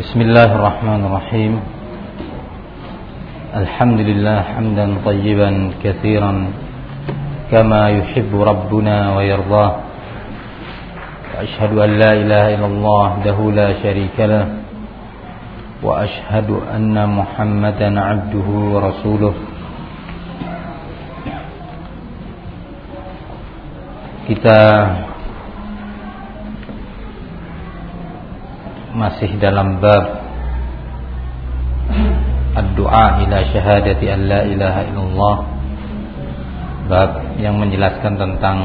Bismillahirrahmanirrahim. Alhamdulillah hamdan tayyiban katsiran kama yuhibbu rabbuna wa yardah. Wa ashhadu an la ilaha illallah wahdahu la syarika lah. Wa ashhadu anna Muhammadan 'abduhu wa rasuluh. Kita masih dalam bab ad-du'a ila syahadati an la ilaha illallah, bab yang menjelaskan tentang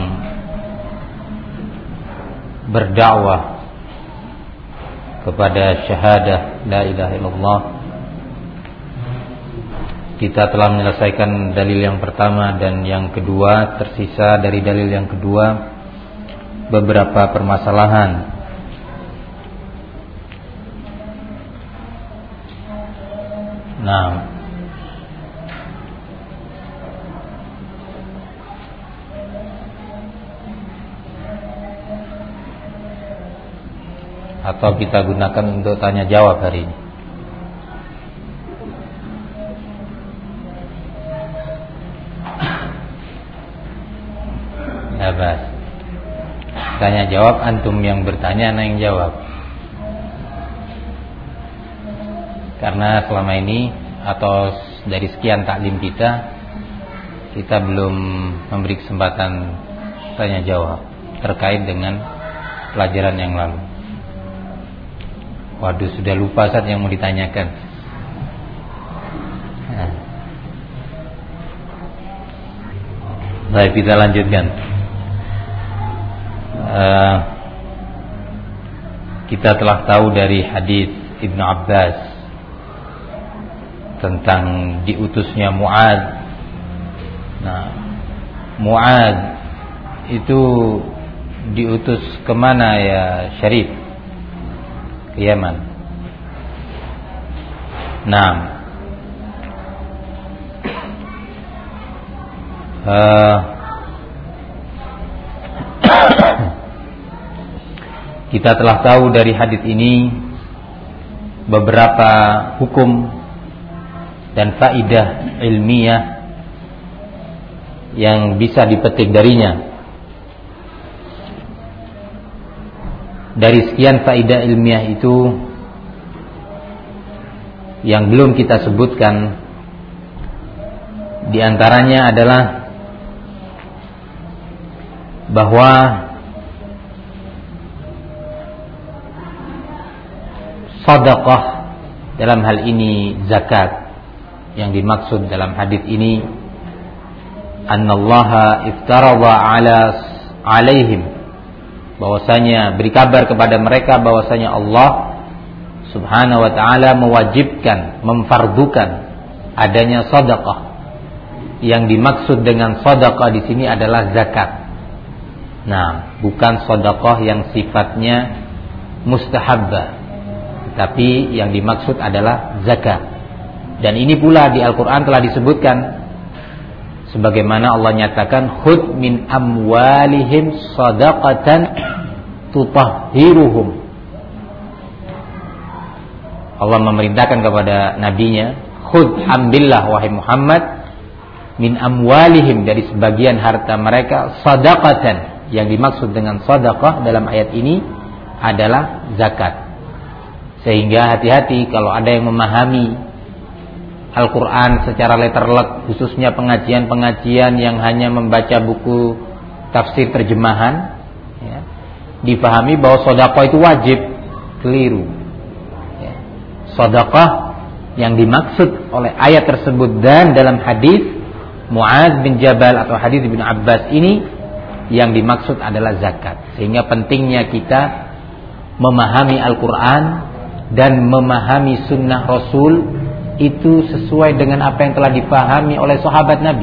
berdakwah kepada syahadah la ilaha illallah. Kita telah menyelesaikan dalil yang pertama dan yang kedua. Tersisa dari dalil yang kedua beberapa permasalahan. Nah, atau kita gunakan untuk tanya jawab hari ini. Ya, Bas. Tanya jawab, antum yang bertanya, ana yang jawab. Karena selama ini atau dari sekian taklim kita belum memberi kesempatan tanya jawab terkait dengan pelajaran yang lalu. Waduh, sudah lupa saat yang mau ditanyakan. Baik, kita lanjutkan. Kita telah tahu dari hadis Ibnu Abbas tentang diutusnya Mu'adz. Nah, Mu'adz itu diutus kemana ya Syarif? Ke Yaman. Nah, kita telah tahu dari hadis ini beberapa hukum dan faidah ilmiah yang bisa dipetik darinya. Dari sekian faidah ilmiah itu yang belum kita sebutkan, di antaranya adalah bahwa sedekah, dalam hal ini zakat, yang dimaksud dalam hadis ini annallaha iftarada alaihim, bahwasanya beri kabar kepada mereka bahwasanya Allah Subhanahu wa taala mewajibkan, memfardukan adanya sedekah. Yang dimaksud dengan sedekah di sini adalah zakat. Nah, bukan sedekah yang sifatnya mustahabbah, tapi yang dimaksud adalah zakat. Dan ini pula di Al-Quran telah disebutkan, sebagaimana Allah nyatakan, khudh min amwalihim sadaqatan tutahhiruhum. Allah memerintahkan kepada nabinya, khudh, ambillah wahai Muhammad, min amwalihim, dari sebagian harta mereka, sadaqatan. Yang dimaksud dengan sadaqah dalam ayat ini adalah zakat. Sehingga hati-hati kalau ada yang memahami Al-Quran secara letterlek, khususnya pengajian-pengajian yang hanya membaca buku tafsir terjemahan, ya, dipahami bahwa sedekah itu wajib. Keliru, ya. Sedekah yang dimaksud oleh ayat tersebut dan dalam hadis Mu'adz bin Jabal atau hadis Ibnu Abbas ini, yang dimaksud adalah zakat. Sehingga pentingnya kita memahami Al-Quran dan memahami sunnah Rasul itu sesuai dengan apa yang telah dipahami oleh sahabat Nabi.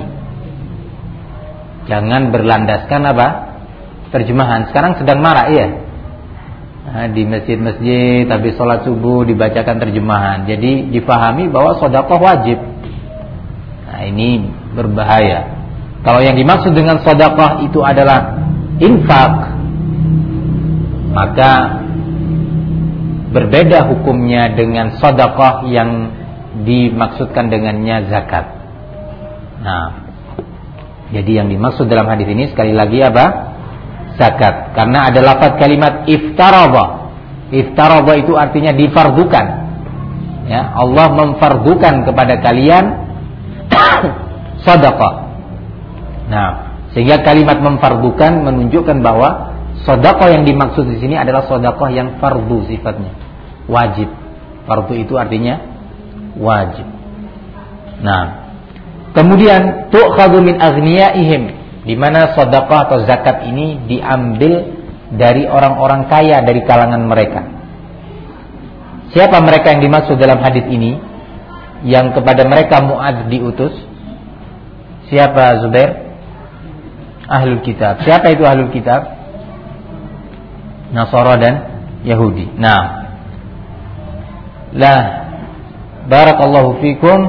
Jangan berlandaskan apa? Terjemahan. Sekarang sedang marak ya. Nah, di masjid-masjid habis sholat subuh dibacakan terjemahan. Jadi dipahami bahwa sedekah wajib. Nah, ini berbahaya. Kalau yang dimaksud dengan sedekah itu adalah infak, maka berbeda hukumnya dengan sedekah yang dimaksudkan dengannya zakat. Nah, jadi yang dimaksud dalam hadis ini sekali lagi apa? Zakat. Karena ada lafaz kalimat iftarada. Iftarada itu artinya difardukan. Ya, Allah memfardukan kepada kalian sedekah. Nah, sehingga kalimat memfardukan menunjukkan bahwa sedekah yang dimaksud di sini adalah sedekah yang fardu sifatnya, wajib. Fardu itu artinya wajib. Nah, kemudian tu'khadhu min aghniyaihim, di mana sedekah atau zakat ini diambil dari orang-orang kaya dari kalangan mereka. Siapa mereka yang dimaksud dalam hadis ini? Yang kepada mereka Mu'adz diutus. Siapa Zubair? Ahlul kitab. Siapa itu ahlul kitab? Nasara dan Yahudi. Nah, barakallahu fikum,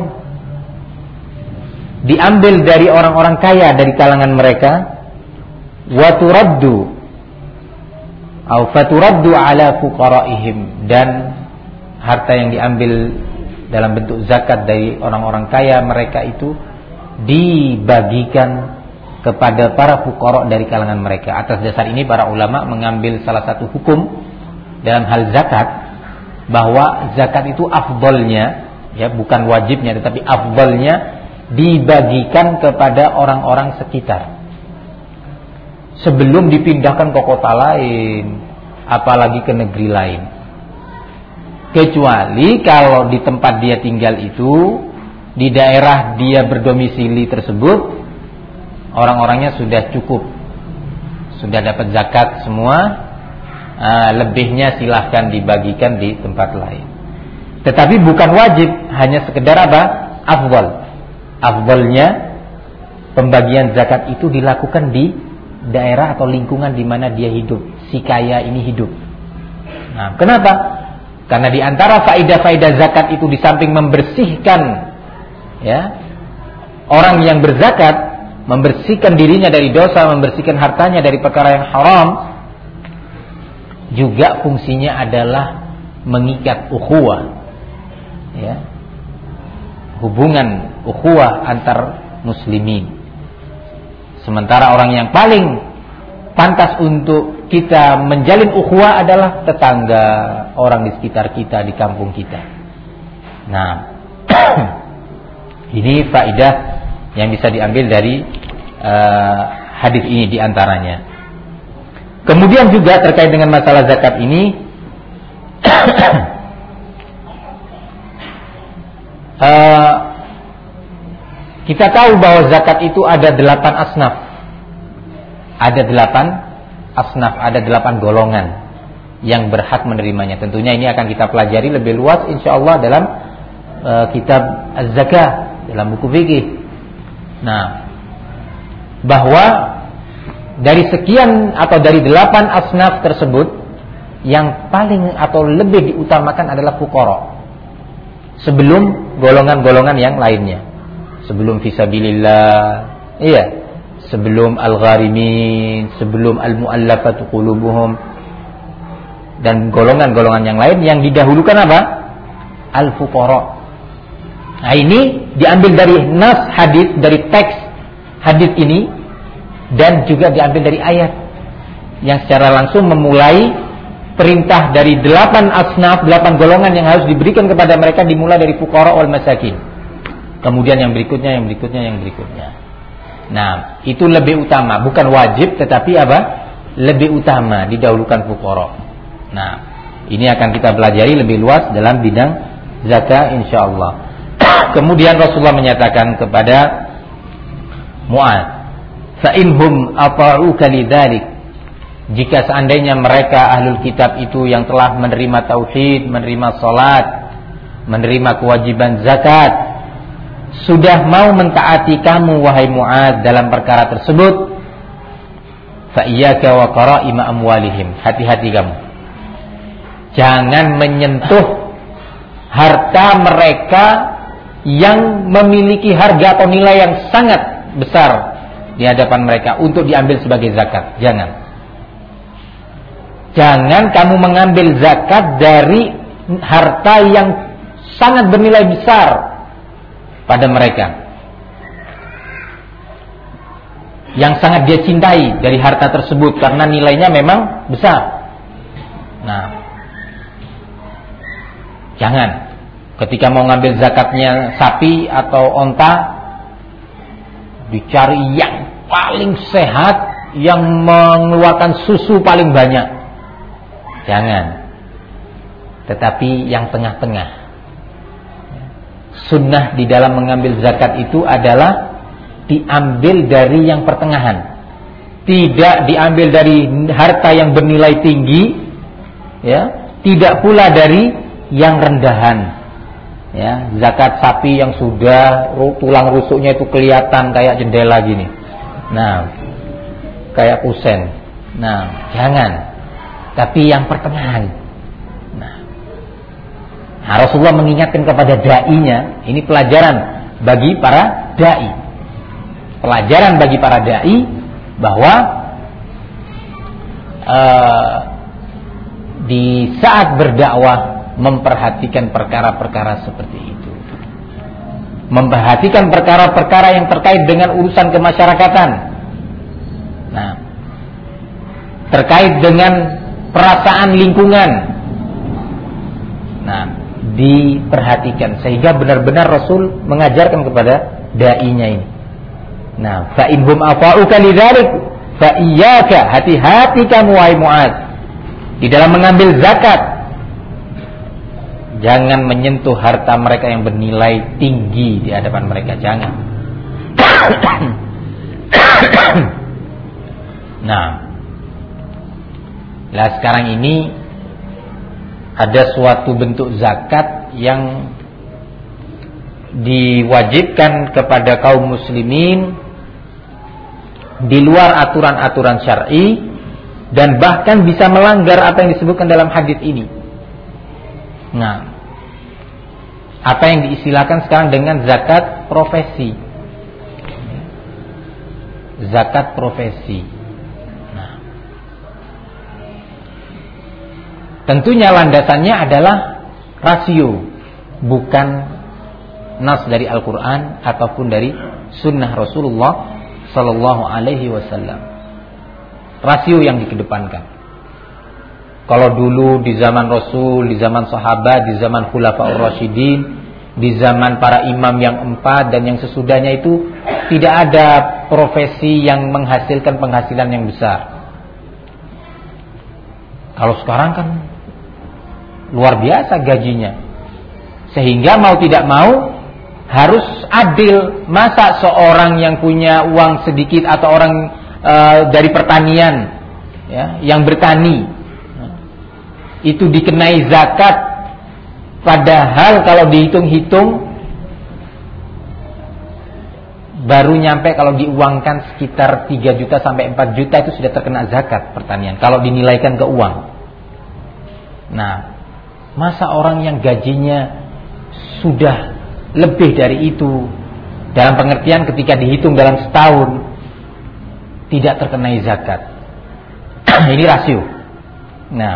diambil dari orang-orang kaya dari kalangan mereka, wa turaddu atau faturaddu ala fuqaraihim, dan harta yang diambil dalam bentuk zakat dari orang-orang kaya mereka itu dibagikan kepada para fuqara dari kalangan mereka. Atas dasar ini para ulama mengambil salah satu hukum dalam hal zakat, bahwa zakat itu afdalnya, ya bukan wajibnya tetapi afdalnya dibagikan kepada orang-orang sekitar sebelum dipindahkan ke kota lain, apalagi ke negeri lain. Kecuali kalau di tempat dia tinggal itu, di daerah dia berdomisili tersebut, orang-orangnya sudah cukup, sudah dapat zakat semua, lebihnya silahkan dibagikan di tempat lain. Tetapi bukan wajib, hanya sekedar apa? Afdal. Afdalnya pembagian zakat itu dilakukan di daerah atau lingkungan di mana dia hidup, si kaya ini hidup. Nah, kenapa? Karena di antara faidah-faidah zakat itu di samping membersihkan, ya, orang yang berzakat, membersihkan dirinya dari dosa, membersihkan hartanya dari perkara yang haram, juga fungsinya adalah mengikat ukhuwah, ya, hubungan ukhuwah antar muslimin. Sementara orang yang paling pantas untuk kita menjalin ukhuwah adalah tetangga, orang di sekitar kita, di kampung kita. Nah, ini faedah yang bisa diambil dari hadis ini diantaranya. Kemudian juga terkait dengan masalah zakat ini, kita tahu bahwa zakat itu ada 8 asnaf. Ada 8 asnaf, ada 8 golongan yang berhak menerimanya. Tentunya ini akan kita pelajari lebih luas insyaallah dalam kitab Az-Zakah, dalam buku fikih. Nah, bahwa dari sekian atau dari 8 asnaf tersebut, yang paling atau lebih diutamakan adalah fuqara, sebelum golongan-golongan yang lainnya. Sebelum fisabilillah, iya, sebelum al-gharimin, sebelum al-mu'allafatu qulubuhum, dan golongan-golongan yang lain. Yang didahulukan apa? Al-fuqara. Nah, ini diambil dari nas hadis, dari teks hadis ini, dan juga diambil dari ayat yang secara langsung memulai perintah dari 8 asnaf, 8 golongan yang harus diberikan kepada mereka, dimulai dari fuqara wal masakin. Kemudian yang berikutnya, yang berikutnya, yang berikutnya. Nah, itu lebih utama, bukan wajib tetapi apa? Lebih utama, didahulukan fuqara. Nah, ini akan kita pelajari lebih luas dalam bidang zakat insyaallah. Kemudian Rasulullah menyatakan kepada Mu'adz, "Fa inhum ata'uka lidzalik." Jika seandainya mereka ahlul kitab itu yang telah menerima tauhid, menerima salat, menerima kewajiban zakat, sudah mau mentaati kamu wahai Mu'adz dalam perkara tersebut, fa iyyaka wa qara'ima amwalihim. Hati-hati kamu, jangan menyentuh harta mereka yang memiliki harga atau nilai yang sangat besar di hadapan mereka untuk diambil sebagai zakat. Jangan kamu mengambil zakat dari harta yang sangat bernilai besar pada mereka, yang sangat dia cintai dari harta tersebut karena nilainya memang besar. Nah, jangan ketika mau ngambil zakatnya sapi atau onta, dicari yang paling sehat, yang mengeluarkan susu paling banyak. Jangan. Tetapi yang tengah-tengah. Sunnah di dalam mengambil zakat itu adalah diambil dari yang pertengahan. Tidak diambil dari harta yang bernilai tinggi, ya, tidak pula dari yang rendahan. Ya, zakat sapi yang sudah tulang rusuknya itu kelihatan kayak jendela gini. Nah, kayak kusen. Nah, jangan. Tapi yang pertengahan. Nah, Rasulullah mengingatkan kepada dai-nya, ini pelajaran bagi para dai. Pelajaran bagi para dai bahwa di saat berdakwah memperhatikan perkara-perkara seperti itu. Memperhatikan perkara-perkara yang terkait dengan urusan kemasyarakatan. Nah, terkait dengan perasaan lingkungan. Nah, diperhatikan sehingga benar-benar Rasul mengajarkan kepada dai-nya ini. Nah, fa inhum afa'uka lidzalik fa iyyaka, hati-hati kamu wahai Mu'adz di dalam mengambil zakat. Jangan menyentuh harta mereka yang bernilai tinggi di hadapan mereka, jangan. Nah, sekarang ini ada suatu bentuk zakat yang diwajibkan kepada kaum muslimin di luar aturan-aturan syar'i dan bahkan bisa melanggar apa yang disebutkan dalam hadis ini. Nah, apa yang diistilahkan sekarang dengan zakat profesi. Zakat profesi. Nah, tentunya landasannya adalah rasio, bukan nas dari Al-Quran ataupun dari sunnah Rasulullah Sallallahu Alaihi Wasallam. Rasio yang dikedepankan. Kalau dulu di zaman Rasul, di zaman sahabat, di zaman Khulafaur Rasyidin, di zaman para imam yang 4 dan yang sesudahnya itu tidak ada profesi yang menghasilkan penghasilan yang besar. Kalau sekarang kan luar biasa gajinya. Sehingga mau tidak mau harus adil. Masa seorang yang punya uang sedikit atau orang dari pertanian, ya, yang bertani, itu dikenai zakat, padahal kalau dihitung-hitung baru nyampe kalau diuangkan sekitar 3 juta sampai 4 juta itu sudah terkena zakat pertanian kalau dinilaikan ke uang. Nah, masa orang yang gajinya sudah lebih dari itu, dalam pengertian ketika dihitung dalam setahun tidak terkenai zakat. Ini rasio. Nah,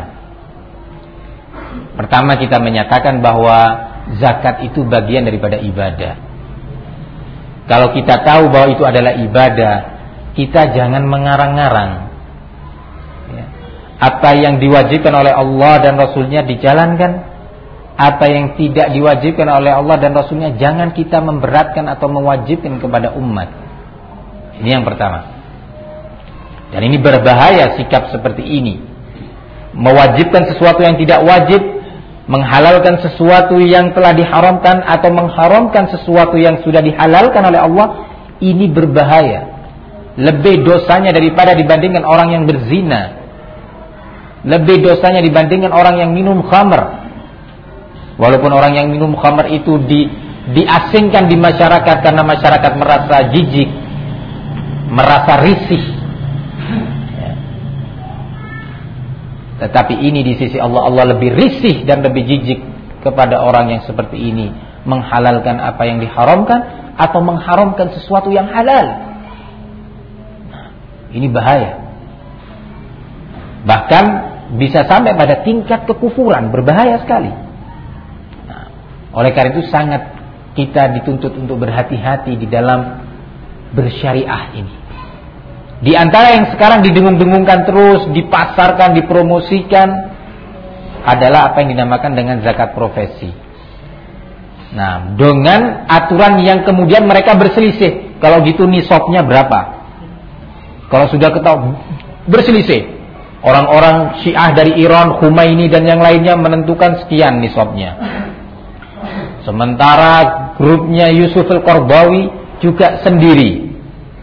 pertama kita menyatakan bahwa zakat itu bagian daripada ibadah. Kalau kita tahu bahwa itu adalah ibadah, kita jangan mengarang-ngarang. Ya. Apa yang diwajibkan oleh Allah dan Rasulnya dijalankan, apa yang tidak diwajibkan oleh Allah dan Rasulnya jangan kita memberatkan atau mewajibkan kepada umat. Ini yang pertama. Dan ini berbahaya sikap seperti ini. Mewajibkan sesuatu yang tidak wajib, menghalalkan sesuatu yang telah diharamkan, atau mengharamkan sesuatu yang sudah dihalalkan oleh Allah, ini berbahaya. Lebih dosanya daripada dibandingkan orang yang berzina. Lebih dosanya dibandingkan orang yang minum khamr. Walaupun orang yang minum khamr itu diasingkan di masyarakat karena masyarakat merasa jijik, merasa risih. Tetapi ini di sisi Allah, Allah lebih risih dan lebih jijik kepada orang yang seperti ini, menghalalkan apa yang diharamkan atau mengharamkan sesuatu yang halal. Ini bahaya. Bahkan bisa sampai pada tingkat kekufuran, berbahaya sekali. Oleh karena itu sangat kita dituntut untuk berhati-hati di dalam bersyariah ini. Di antara yang sekarang didengung-dengungkan terus, dipasarkan, dipromosikan adalah apa yang dinamakan dengan zakat profesi. Nah, dengan aturan yang kemudian mereka berselisih. Kalau gitu nisabnya berapa? Kalau sudah ketahui berselisih. Orang-orang Syiah dari Iran, Khomeini dan yang lainnya menentukan sekian nisabnya. Sementara grupnya Yusuf Al-Qaradawi juga sendiri.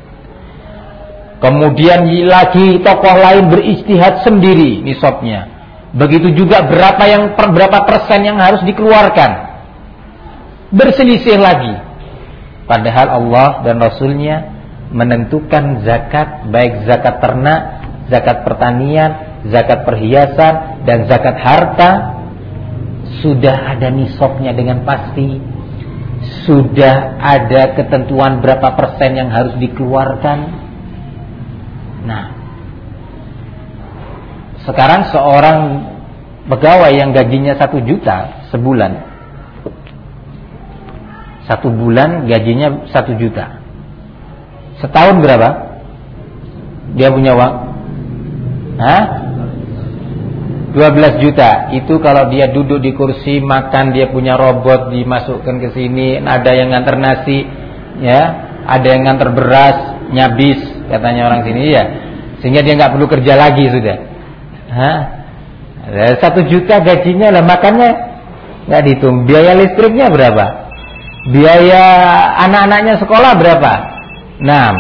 Kemudian lagi tokoh lain berijtihad sendiri nisabnya. Begitu juga berapa persen yang harus dikeluarkan. Berselisih lagi. Padahal Allah dan Rasulnya menentukan zakat, baik zakat ternak, zakat pertanian, zakat perhiasan, dan zakat harta. Sudah ada nisabnya dengan pasti. Sudah ada ketentuan berapa persen yang harus dikeluarkan. Nah, sekarang seorang pegawai yang gajinya 1 juta sebulan, 1 bulan gajinya 1 juta. Setahun berapa dia punya uang? 12 juta. Itu kalau dia duduk di kursi makan, dia punya robot dimasukkan ke sini, ada yang nganter nasi, ya, ada yang nganter beras, nyabis katanya orang sini, ya. Sehingga dia nggak perlu kerja lagi sudah. 1 juta gajinya lah, makannya nggak dihitung. Biaya listriknya berapa? Biaya anak-anaknya sekolah berapa? 6.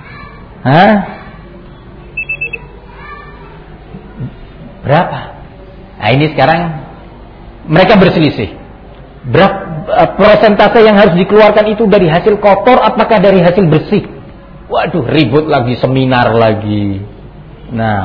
Berapa? Nah, ini sekarang mereka berselisih. Berapa persentase yang harus dikeluarkan itu dari hasil kotor apakah dari hasil bersih? Waduh, ribut lagi, seminar lagi. Nah,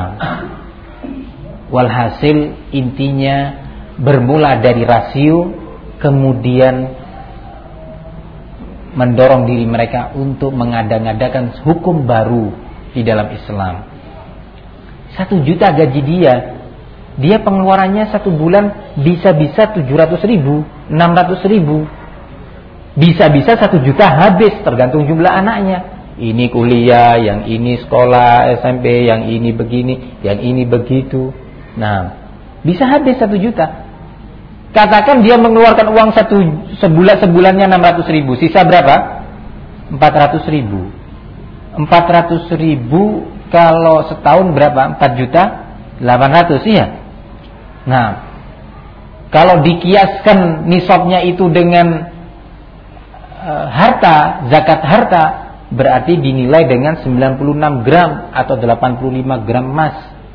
walhasil intinya bermula dari rasio, kemudian mendorong diri mereka untuk mengada-ngadakan hukum baru di dalam Islam. 1 juta gaji dia pengeluarannya 1 bulan bisa-bisa 700.000, 600.000. Bisa-bisa 1 juta habis, tergantung jumlah anaknya. Ini kuliah, yang ini sekolah SMP, yang ini begini, yang ini begitu. Nah, bisa habis 1 juta. Katakan dia mengeluarkan uang sebulannya 600.000, sisa berapa? 400.000. 400.000 kalau setahun berapa? 4.800.000, iya. Nah, kalau dikiaskan nisabnya itu dengan harta, zakat harta, berarti dinilai dengan 96 gram atau 85 gram emas.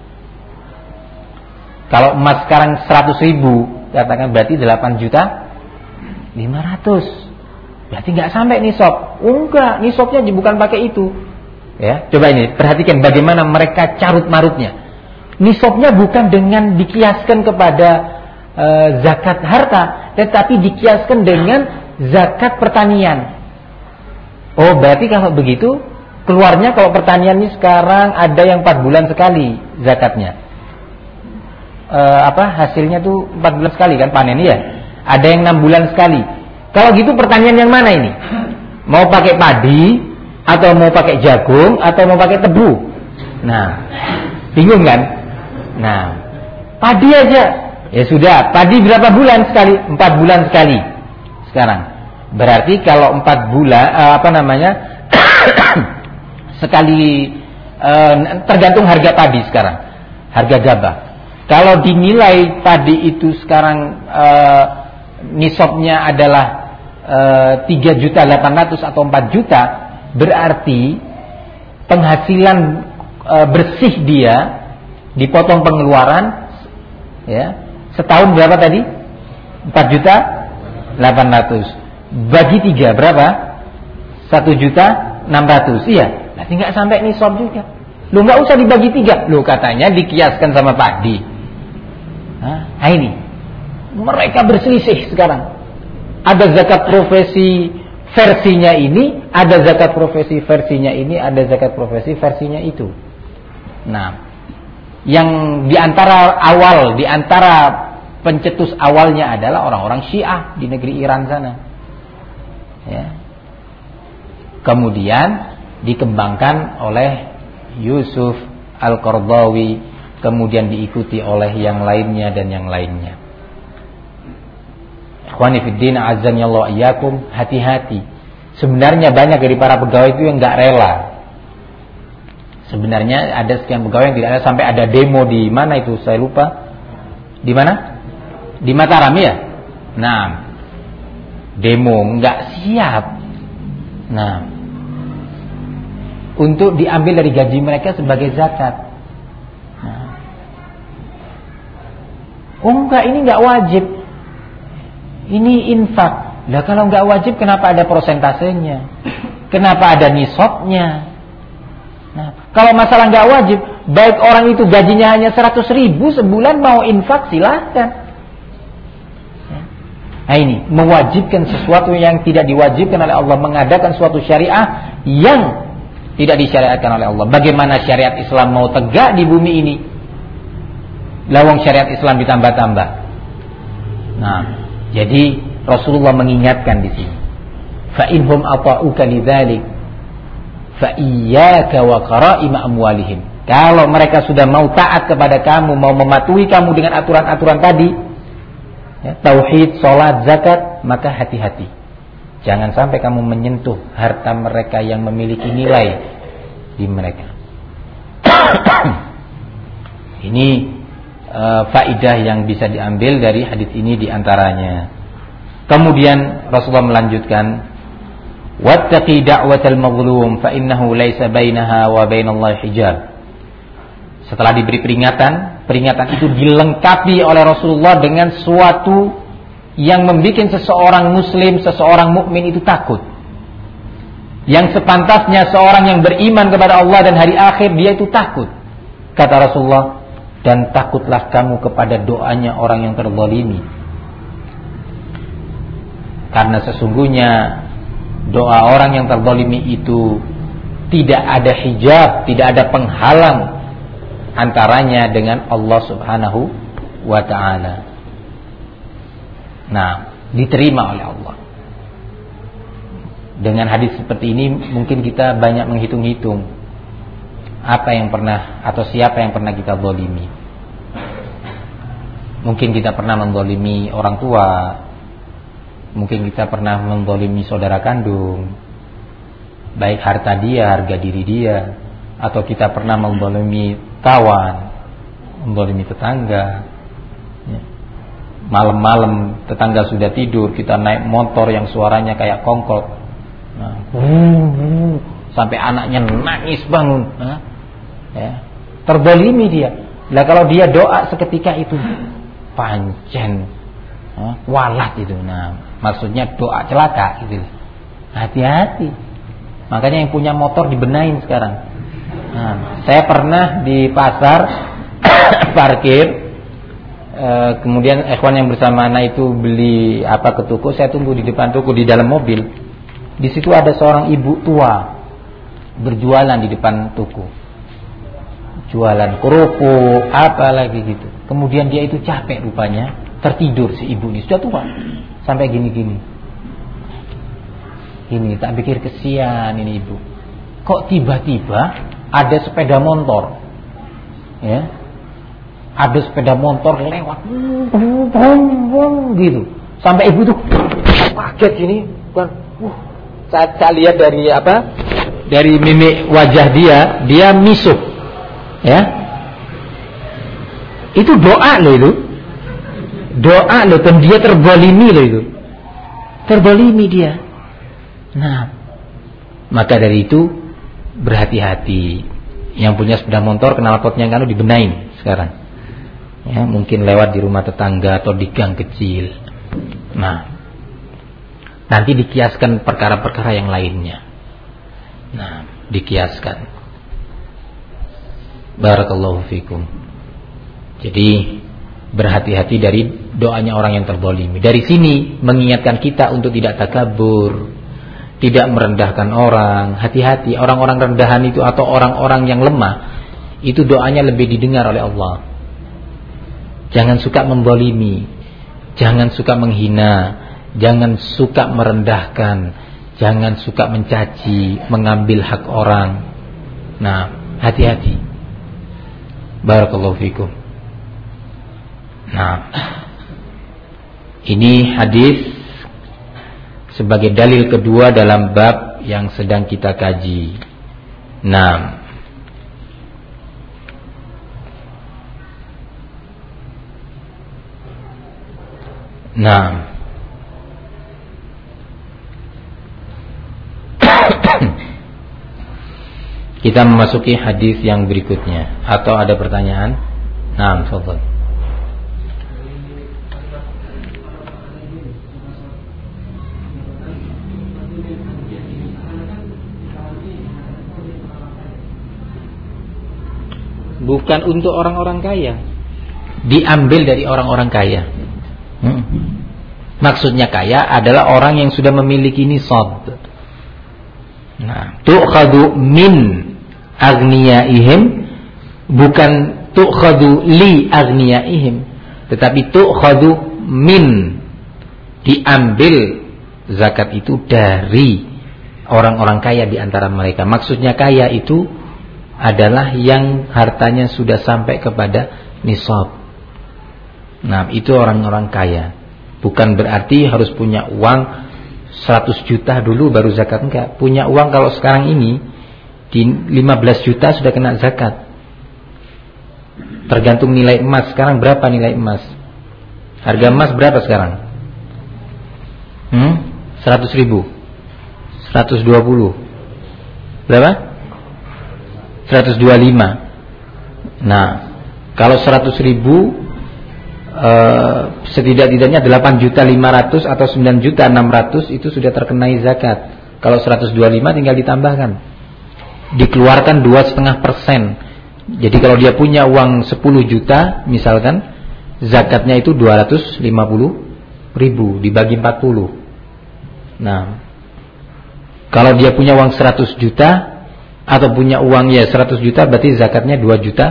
Kalau emas sekarang 100.000, katakan berarti 8.500.000. Berarti nggak sampai nisab. Enggak, nisabnya bukan pakai itu. Ya, coba ini perhatikan bagaimana mereka carut marutnya. Nisabnya bukan dengan dikiaskan kepada zakat harta, tetapi dikiaskan dengan zakat pertanian. Oh, berarti kalau begitu keluarnya kalau pertanian ini sekarang ada yang 4 bulan sekali zakatnya. Hasilnya tuh 4 bulan sekali kan panen ya. Ada yang 6 bulan sekali. Kalau gitu pertanian yang mana ini? Mau pakai padi atau mau pakai jagung atau mau pakai tebu? Nah, bingung kan? Nah, padi aja. Ya sudah, padi berapa bulan sekali? 4 bulan sekali. Sekarang. Berarti kalau 4 bulan sekali tergantung harga padi sekarang. Harga gabah. Kalau dinilai padi itu sekarang nisabnya adalah 3.800.000 atau 4 juta, berarti penghasilan bersih dia dipotong pengeluaran, ya, setahun berapa tadi? 4.800.000 bagi 3 berapa? 1.600.000. Iya, berarti nggak sampai nisab juga. Lu nggak usah dibagi 3. Lu katanya dikiaskan sama padi. Nah, ini mereka berselisih sekarang. Ada zakat profesi versinya ini, ada zakat profesi versinya ini, ada zakat profesi versinya itu. Nah, yang diantara pencetus awalnya adalah orang-orang Syiah di negeri Iran sana. Ya. Kemudian dikembangkan oleh Yusuf Al-Qaradawi, kemudian diikuti oleh yang lainnya dan yang lainnya. Ikhwani fiddin, azanillahu iyyakum, hati-hati. Sebenarnya banyak dari para pegawai itu yang enggak rela. Sebenarnya ada sekian pegawai yang tidak rela, sampai ada demo di mana itu saya lupa. Di mana? Di Mataram ya. Nah, demo enggak siap. Nah, untuk diambil dari gaji mereka sebagai zakat. Nah. Oh enggak, ini enggak wajib. Ini infak. Lah kalau enggak wajib kenapa ada persentasenya? Kenapa ada nisabnya? Nah, kalau masalah enggak wajib, baik orang itu gajinya hanya 100.000 sebulan mau infak silahkan. Nah ini mewajibkan sesuatu yang tidak diwajibkan oleh Allah, mengadakan suatu syariah yang tidak disyariatkan oleh Allah. Bagaimana syariat Islam mau tegak di bumi ini? Lawang syariat Islam ditambah-tambah. Nah, jadi Rasulullah mengingatkan di sini. Fa inhum ata'uka lidzalik fa iyyaka wa qara'ima amwalihim. Kalau mereka sudah mau taat kepada kamu, mau mematuhi kamu dengan aturan-aturan tadi, ya, tauhid, salat, zakat, maka hati-hati. Jangan sampai kamu menyentuh harta mereka yang memiliki nilai di mereka. Ini faidah yang bisa diambil dari hadis ini diantaranya. Kemudian Rasulullah melanjutkan, wattaqi da'watal mazlum fa innahu laisa bainaha wa bainallahi hijab. Setelah diberi peringatan itu dilengkapi oleh Rasulullah dengan suatu yang membuat seseorang muslim, seseorang mukmin itu takut. Yang sepantasnya seorang yang beriman kepada Allah dan hari akhir, dia itu takut. Kata Rasulullah, dan takutlah kamu kepada doanya orang yang terzalimi. Karena sesungguhnya doa orang yang terzalimi itu tidak ada hijab, tidak ada penghalang antaranya dengan Allah Subhanahu wa ta'ala. Nah, diterima oleh Allah. Dengan hadis seperti ini mungkin kita banyak menghitung-hitung apa yang pernah atau siapa yang pernah kita zalimi. Mungkin kita pernah menzalimi orang tua, mungkin kita pernah menzalimi saudara kandung, baik harta dia, harga diri dia, atau kita pernah menzalimi kawan, menzalimi tetangga. Malam-malam tetangga sudah tidur, kita naik motor yang suaranya kayak kongkol. Nah, sampai anaknya nangis bangun. Nah, ya, terzalimi dia. Lah kalau dia doa seketika itu pancen walat itu. Nah, maksudnya doa celaka gitu. Hati-hati. Makanya yang punya motor dibenahin sekarang. Nah, saya pernah di pasar parkir. Kemudian ikhwan yang bersama anak itu beli apa ke toko, saya tunggu di depan toko di dalam mobil. Di situ ada seorang ibu tua berjualan di depan toko, jualan kerupuk apa lagi gitu. Kemudian dia itu capek rupanya, tertidur si ibu ini, sudah tua sampai gini-gini. Ini tak pikir kesian ini ibu. Kok tiba-tiba ada sepeda motor, ya? Ada sepeda motor lewat gitu. Sampai ibu tuh kaget gini kan. Saya lihat dari apa? Dari mimik wajah dia misuh. Ya. Itu doa loh itu. Doa loh, dan dia terzalimi loh itu. Terzalimi dia. Nah, maka dari itu berhati-hati. Yang punya sepeda motor knalpotnya kalau dibenain sekarang. Ya, mungkin lewat di rumah tetangga atau di gang kecil. Nah, nanti dikiaskan perkara-perkara yang lainnya. Nah, dikiaskan. Barakallahu fikum. Jadi berhati-hati dari doanya orang yang terzalimi. Dari sini mengingatkan kita untuk tidak takabur, tidak merendahkan orang. Hati-hati, orang-orang rendahan itu atau orang-orang yang lemah itu doanya lebih didengar oleh Allah. Jangan suka menzalimi, Jangan suka menghina, jangan suka merendahkan, jangan suka mencaci, mengambil hak orang. Nah, hati-hati. Barakallahu fikum. Nah, ini hadis sebagai dalil kedua dalam bab yang sedang kita kaji. Nah, kita memasuki hadis yang berikutnya. Atau ada pertanyaan? Nah, tafadhal. Bukan untuk orang-orang kaya, diambil dari orang-orang kaya. Maksudnya kaya adalah orang yang sudah memiliki nisab. Nah, tu'khadu min agniyaihim, bukan tu'khadu li agniyaihim, tetapi tu'khadu min, diambil zakat itu dari orang-orang kaya di antara mereka. Maksudnya kaya itu adalah yang hartanya sudah sampai kepada nisab. Nah, itu orang-orang kaya. Bukan berarti harus punya uang 100 juta dulu baru zakat, enggak. Punya uang kalau sekarang ini di 15 juta sudah kena zakat. Tergantung nilai emas. Sekarang berapa nilai emas? Harga emas berapa sekarang? 100 ribu, 120. Berapa? 125. Nah, kalau 100 ribu setidak-tidaknya 8.500.000 atau 9.600.000 itu sudah terkenai zakat. Kalau 125 tinggal ditambahkan, dikeluarkan 2,5%. Jadi kalau dia punya uang 10 juta misalkan, zakatnya itu 250.000 dibagi 40. Nah, kalau dia punya uang 100 juta atau punya uang 100 juta, berarti zakatnya 2,5 juta.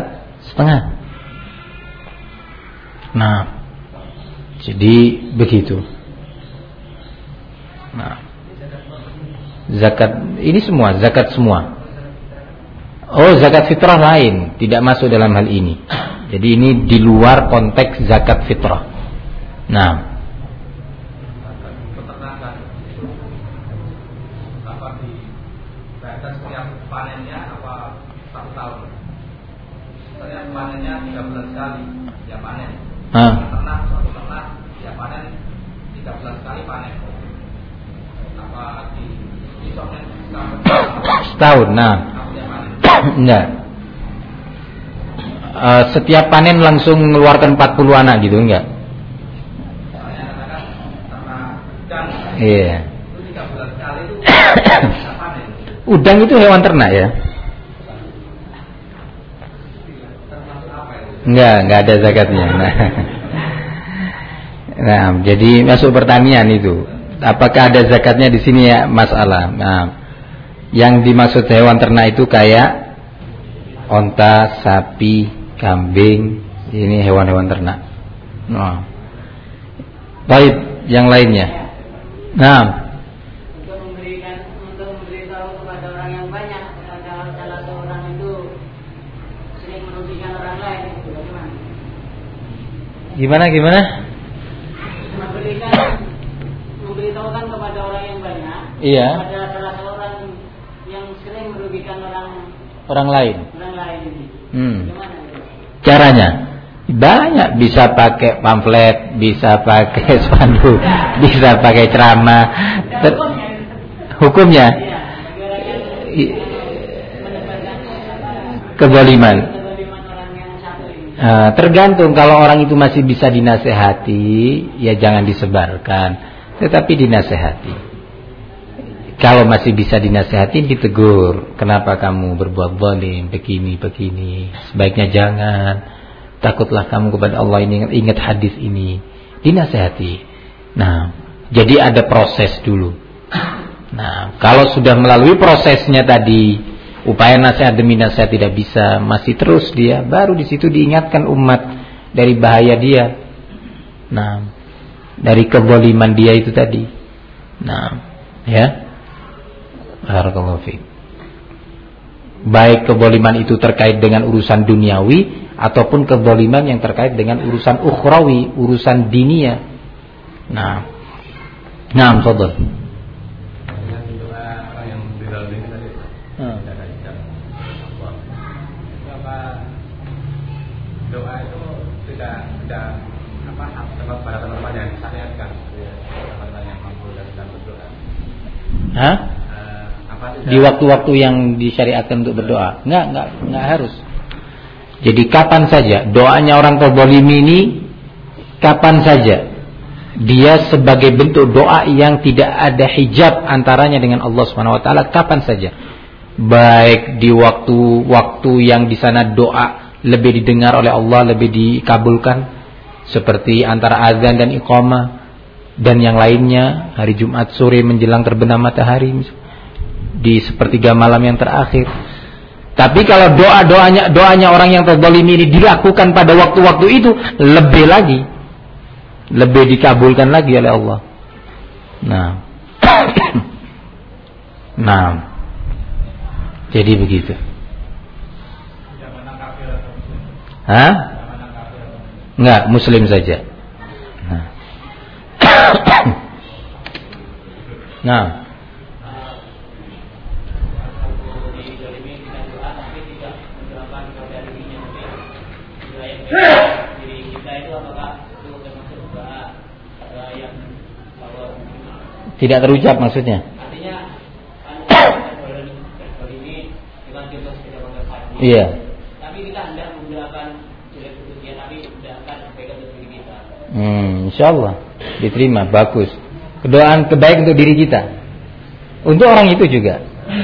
Nah, jadi begitu. Nah, zakat ini semua, zakat semua. Oh, zakat fitrah lain, tidak masuk dalam hal ini. Jadi ini di luar konteks zakat fitrah. Nah, setiap panennya apa 1 tahun? Setiap panennya 13 kali ya panen. Satu ternak ya panen 13 kali panen. Apa di setahun? Nah, enggak. Setiap panen langsung mengeluarkan 40 anak gitu, enggak? Iya. Udang itu hewan ternak ya? Enggak ada zakatnya. Nah, jadi masuk pertanian itu. Apakah ada zakatnya di sini ya masalah. Nah, yang dimaksud hewan ternak itu kayak onta, sapi, kambing, ini hewan-hewan ternak. Nah, baik, yang lainnya. Nah, untuk memberitahu kepada orang yang banyak, kepada salah seorang itu sering merugikan orang lain, bagaimana? Gimana? Memberitahukan kepada orang yang banyak, iya, kepada salah seorang yang sering merugikan orang lain. Gimana? Caranya banyak, bisa pakai pamflet, bisa pakai spanduk, bisa pakai ceramah. Hukumnya kezaliman. Tergantung, kalau orang itu masih bisa dinasehati, ya jangan disebarkan, tetapi dinasehati. Kalau masih bisa dinasehati, ditegur. Kenapa kamu berbuat zalim, begini, sebaiknya jangan. Takutlah kamu kepada Allah, ini ingat hadis ini, dinasehati. Nah, jadi ada proses dulu. Nah, kalau sudah melalui prosesnya tadi, upaya nasihat demi nasihat tidak bisa, masih terus dia, baru di situ diingatkan umat dari bahaya dia. Nah, dari kezaliman dia itu tadi. Nah, ya. Barakallahu fiik. Baik kezaliman itu terkait dengan urusan duniawi ataupun kezaliman yang terkait dengan urusan ukhrawi, urusan dinia. Nah, fadhil. Doa itu tidak pada tempat yang disyariatkan, tempat yang mampu dan berdoa. Di waktu-waktu yang disyariatkan untuk berdoa, nggak harus. Jadi kapan saja doanya orang kezalimi ini, kapan saja dia sebagai bentuk doa yang tidak ada hijab antaranya dengan Allah Subhanahu wa taala, kapan saja. Baik di waktu-waktu yang di sana doa lebih didengar oleh Allah, lebih dikabulkan, seperti antara azan dan iqamah dan yang lainnya, hari Jumat sore menjelang terbenam matahari di sepertiga malam yang terakhir. Tapi kalau doanya orang yang terzalimi ini dilakukan pada waktu-waktu itu, lebih lagi, lebih dikabulkan lagi oleh Allah. Nah, jadi begitu. Enggak, muslim saja. Nah. Tidak terucap maksudnya. Artinya ini dengan contoh sepeda motor. Iya. Tapi kita hendak menggunakan jelek untuk dia, tapi tidak akan pegang untuk diri kita. Insyaallah diterima, bagus. Kedoaan kebaik untuk diri kita. Untuk orang itu juga.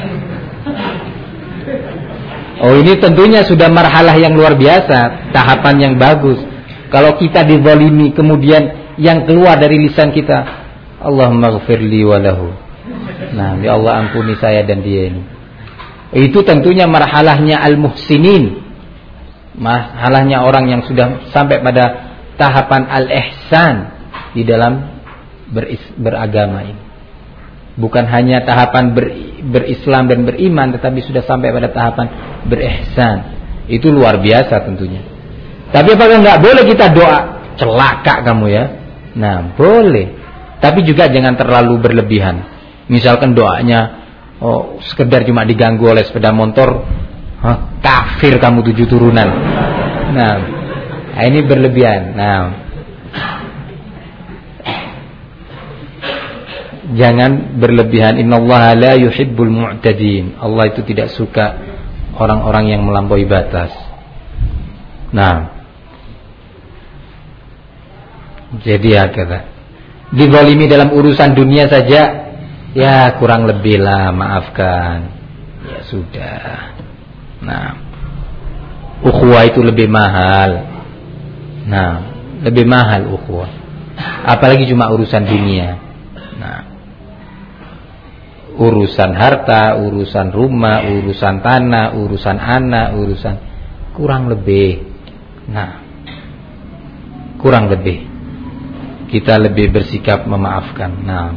Oh, ini tentunya sudah marhalah yang luar biasa, tahapan yang bagus. Kalau kita dizalimi kemudian yang keluar dari lisan kita, Allahumma ghfirli walahu. Nah, ya Allah ampuni saya dan dia ini. Itu tentunya marhalahnya al-muhsinin. Marhalahnya orang yang sudah sampai pada tahapan al-ihsan di dalam beragama ini. Bukan hanya tahapan berislam dan beriman, tetapi sudah sampai pada tahapan berihsan. Itu luar biasa tentunya. Tapi apakah enggak boleh kita doa celaka kamu ya? Nah, boleh. Tapi juga jangan terlalu berlebihan. Misalkan doanya sekedar cuma diganggu oleh sepeda motor, kafir kamu 7 turunan. Nah, ini berlebihan. Nah, jangan berlebihan. Innallaha la yuhibbul mu'tadin. Allah itu tidak suka orang-orang yang melampaui batas. Nah, jadi kata dizalimi dalam urusan dunia saja, ya kurang lebih lah, maafkan. Ya sudah. Nah, ukhuwah itu lebih mahal. Nah, lebih mahal ukhuwah. Apalagi cuma urusan dunia. Nah, urusan harta, urusan rumah, urusan tanah, urusan anak, urusan kurang lebih. Nah, kurang lebih kita lebih bersikap memaafkan. Nah,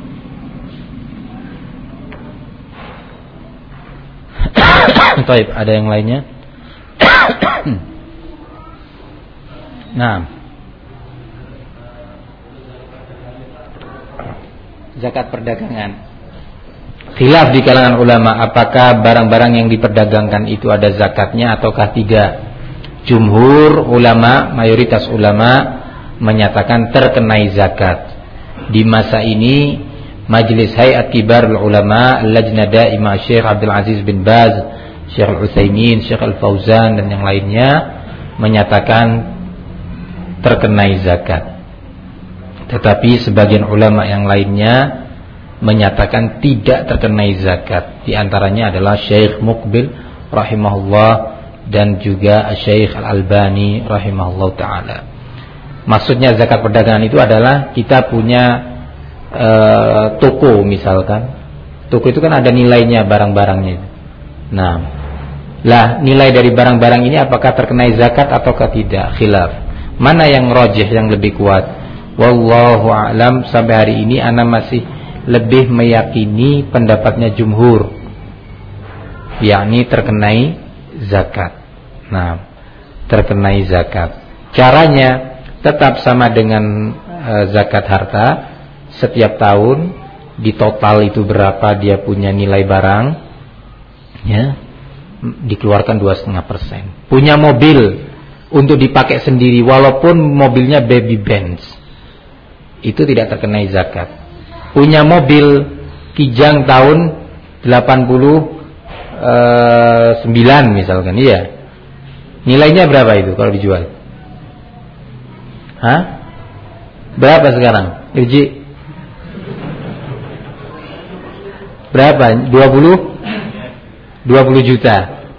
baik, ada yang lainnya? Nah, zakat perdagangan. Khilaf di kalangan ulama, apakah barang-barang yang diperdagangkan itu ada zakatnya ataukah tidak. Jumhur ulama, mayoritas ulama menyatakan terkenai zakat. Di masa ini Majelis Hayat Kibarul Ulama, Lajnah Daimah Syekh Abdul Aziz bin Baz, Syekh Al-Utsaimin, Syekh Al-Fauzan dan yang lainnya menyatakan terkenai zakat. Tetapi sebagian ulama yang lainnya menyatakan tidak terkenai zakat. Di antaranya adalah Syekh Muqbil rahimahullah dan juga Syekh Al-Albani rahimahullah taala. Maksudnya zakat perdagangan itu adalah kita punya toko misalkan. Toko itu kan ada nilainya barang-barangnya. Nah, lah nilai dari barang-barang ini apakah terkenai zakat ataukah tidak? Khilaf. Mana yang rajih, yang lebih kuat? Wallahu a'lam, sampai hari ini ana masih lebih meyakini pendapatnya jumhur, yakni terkenai zakat. Nah, terkenai zakat. Caranya tetap sama dengan zakat harta. Setiap tahun di total itu berapa dia punya nilai barang, ya, dikeluarkan 2,5%. Punya mobil untuk dipakai sendiri, walaupun mobilnya baby Benz, itu tidak terkenai zakat. Punya mobil Kijang tahun 89 misalkan, iya, nilainya berapa itu kalau dijual? Hah? Berapa sekarang? Irji? Berapa? 20 juta.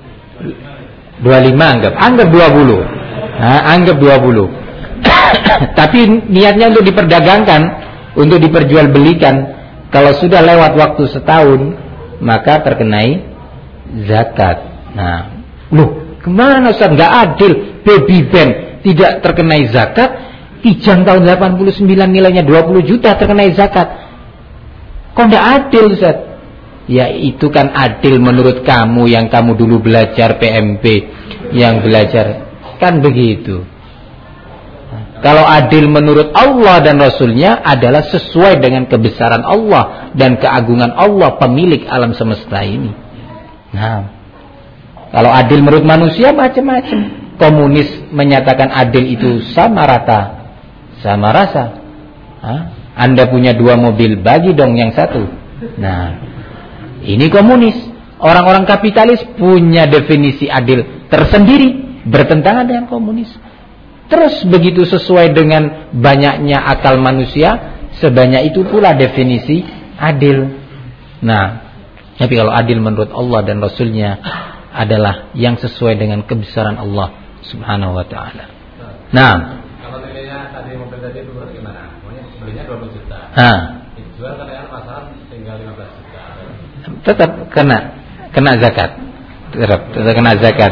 25 anggap 20. Nah, anggap 20. Tapi niatnya untuk diperdagangkan, untuk diperjualbelikan. Kalau sudah lewat waktu setahun, maka terkenai zakat. Nah, loh, kemana Ustaz? Enggak adil. Baby band tidak terkenai zakat, Kijang tahun 89 nilainya 20 juta terkenai zakat. Kok enggak adil, Ustaz? Ya itu kan adil menurut kamu yang kamu dulu belajar PMP, yang belajar kan begitu. Kalau adil menurut Allah dan Rasulnya adalah sesuai dengan kebesaran Allah dan keagungan Allah pemilik alam semesta ini. Nah, kalau adil menurut manusia macam-macam. Komunis menyatakan adil itu sama rata, sama rasa. Anda punya 2 mobil, bagi dong yang satu. Nah, ini komunis. Orang-orang kapitalis punya definisi adil tersendiri, bertentangan dengan komunis. Terus begitu sesuai dengan banyaknya akal manusia, sebanyak itu pula definisi adil. Nah, tapi kalau adil menurut Allah dan Rasulnya adalah yang sesuai dengan kebesaran Allah Subhanahu wa ta'ala. Nah, kalau nilainya tadi mobil tadi itu bagaimana? Belinya 20 juta. Dijual kan pasaran tinggal 15 juta. Tetap kena zakat. Tetap kena zakat.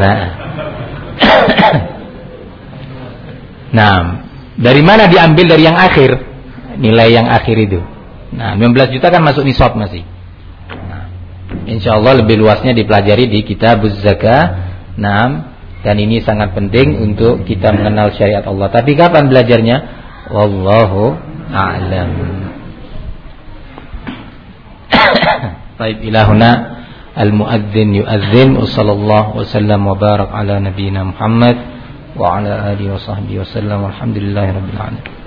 Nah, dari mana diambil? Dari yang akhir, nilai yang akhir itu. Nah, 15 juta kan masuk nisab masih. Nah, insyaallah lebih luasnya dipelajari di Kitabuz Zakah. Nah, dan ini sangat penting untuk kita mengenal syariat Allah. Tapi kapan belajarnya? Wallahu a'lam. Baik, ilahuna al-muadzin yu'adzin wa sallallahu wa sallam wa barak ala nabiyyina Muhammad wa ala alihi wa sahbihi wa sallam. Alhamdulillahirabbil alamin.